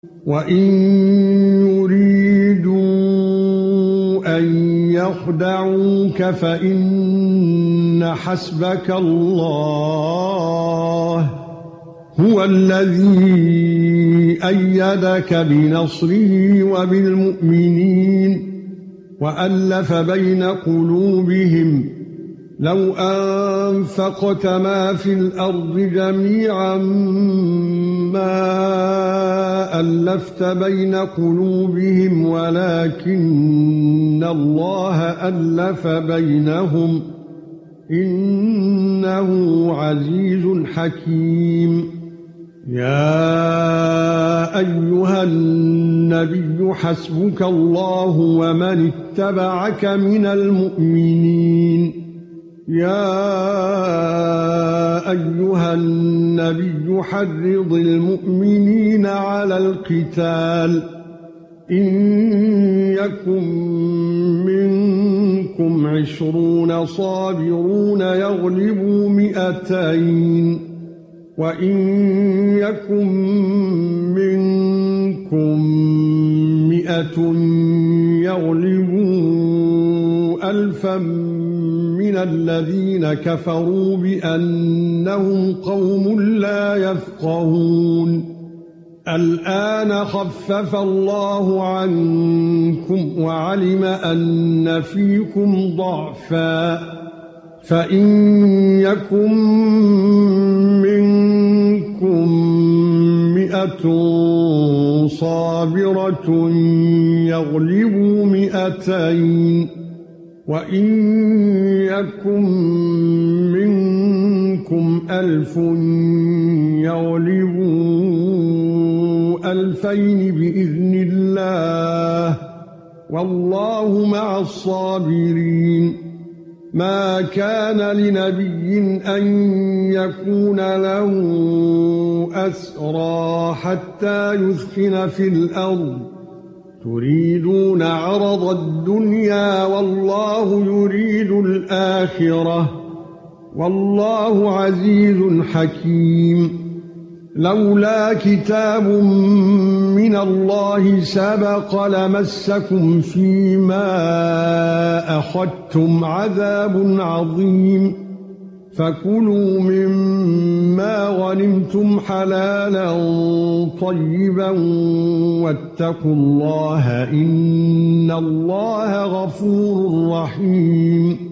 وَإِن يُرِيدُوا أَن يَخْدَعُوكَ فَإِنَّ حَسْبَكَ اللَّهُ هُوَ الَّذِي أَيَّدَكَ بِنَصْرِهِ وَبِالْمُؤْمِنِينَ وَأَلَّفَ بَيْنَ قُلُوبِهِمْ لَوْ أَنفَقْتَ مَا فِي الْأَرْضِ جَمِيعًا مَا أَلَّفْتَ بَيْنَ قُلُوبِهِمْ وَلَكِنَّ اللَّهَ أَلَّفَ بَيْنَهُمْ إِنَّهُ عَزِيزٌ حَكِيمٌ يَا أَيُّهَا النَّبِيُّ حَسْبُكَ اللَّهُ وَمَنِ اتَّبَعَكَ مِنَ الْمُؤْمِنِينَ يَا أَيُّهَا النَّبِيُّ حَرِّضِ الْمُؤْمِنِينَ عَلَى الْقِتَالِ إِن يَكُن مِّنكُمْ 20 صَابِرُونَ يَغْلِبُوا 200 وَإِن يَكُن مِّنكُم 100 يَغْلِبُوا 1000 مِّنَ الَّذِينَ كَفَرُوا بِأَنَّهُمْ قَوْمٌ لَّا يَفْقَهُونَ الآن خفف الله عنكم وعلم أن فيكم ضعفا فإن يكن منكم 100 صابرة يغلبوا 200 وإن يكن منكم 1000 يغلبوا 2000 بإذن الله والله مع الصابرين ما كان لنبي أن يكون له أسرى حتى يثخن في الأرض تريدون عرض الدنيا والله يريد الآخرة والله عزيز حكيم لولا كتاب من الله سبق لمسكم فيما أخذتم عذاب عظيم فكلوا مما غنمتم حلالا طيبا واتقوا الله إن الله غفور رحيم